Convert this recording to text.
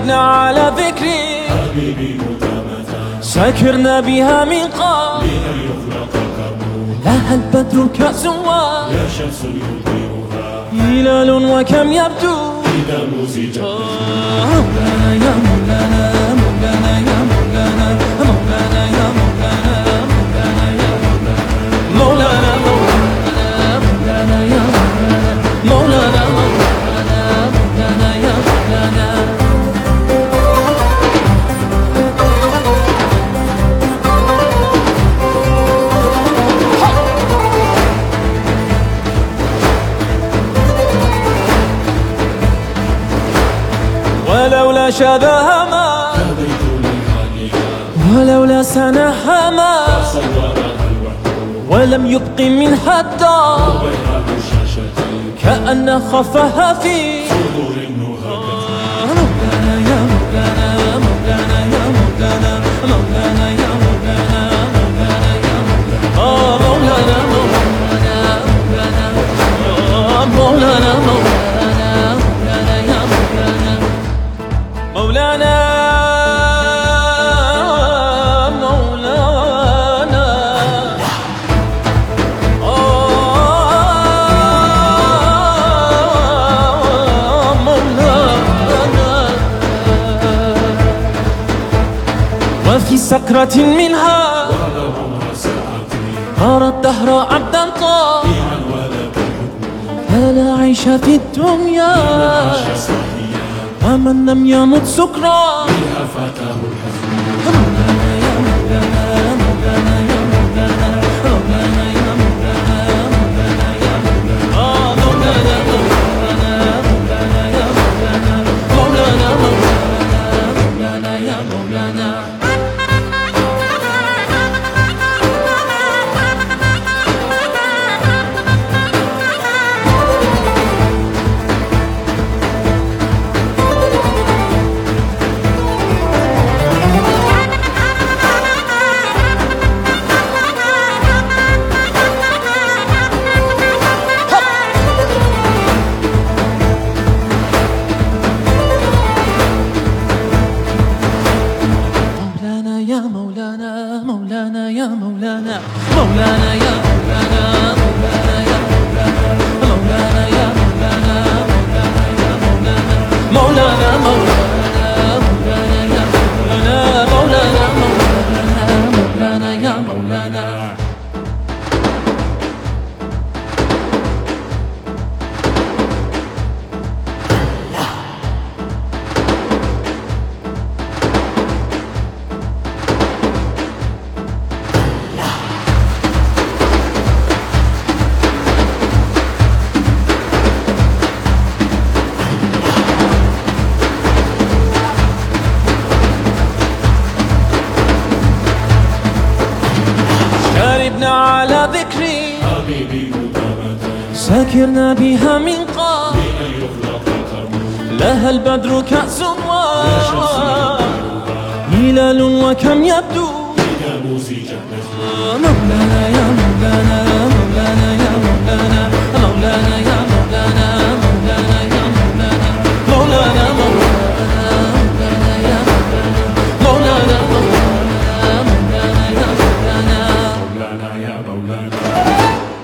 شربنا على ذكري حبيبي متمتع سكرنا بها من قبل لأن يخلق الكون لها البدر كأسوا يا شمس يضيئها هلال وكم يبدو إذا مزجت مولانا يا مولانا مولانا يا مولانا مولانا يا مولانا مولانا يا مولانا مولانا يا مولانا مولانا يا مولانا. ولولا شذاها ما هديت لحالها ولولا سناها ما صورها الوحد ولم يبق منها الدار بين الشاشتين كأن خفها في صدور النهى مولانا يا مولانا مولانا يا مولانا مولانا يا مولانا مولانا يا مولانا مولانا مولانا مولانا مولانا يا مولانا مولانا وفي سكرة منها ولو عمر ساعتين أرى الدهر عبدا طاعا عن ولك الحكم فلا عيش في الدنيا عاش صحيا ومن لم يمت سكرا بها فاته الحزن مولانا يا مولانا مولانا يا مولانا مولانا يا مولانا مولانا يا مولانا مولانا مولانا يا مولانا مولانا مولانا يا مولانا. يا مولانا مولانا يا مولانا مولانا يا مولانا مولانا يا مولانا مولانا يا مولانا مولانا يا مولانا مولانا مولانا يا مولانا مولانا مولانا يا مولانا. شربنا على ذكري حبيبي متمتع سكرنا بها من قبل لأن يخلق الكون لها البدر كأس يا شمس هلال وكم يبدو إذا مزجت مولانا يا مولانا مولانا يا مولانا مولانا يا مولانا مولانا يا مولانا مولانا مولانا يا مولانا مولانا مولانا يا مولانا مولانا يا مولانا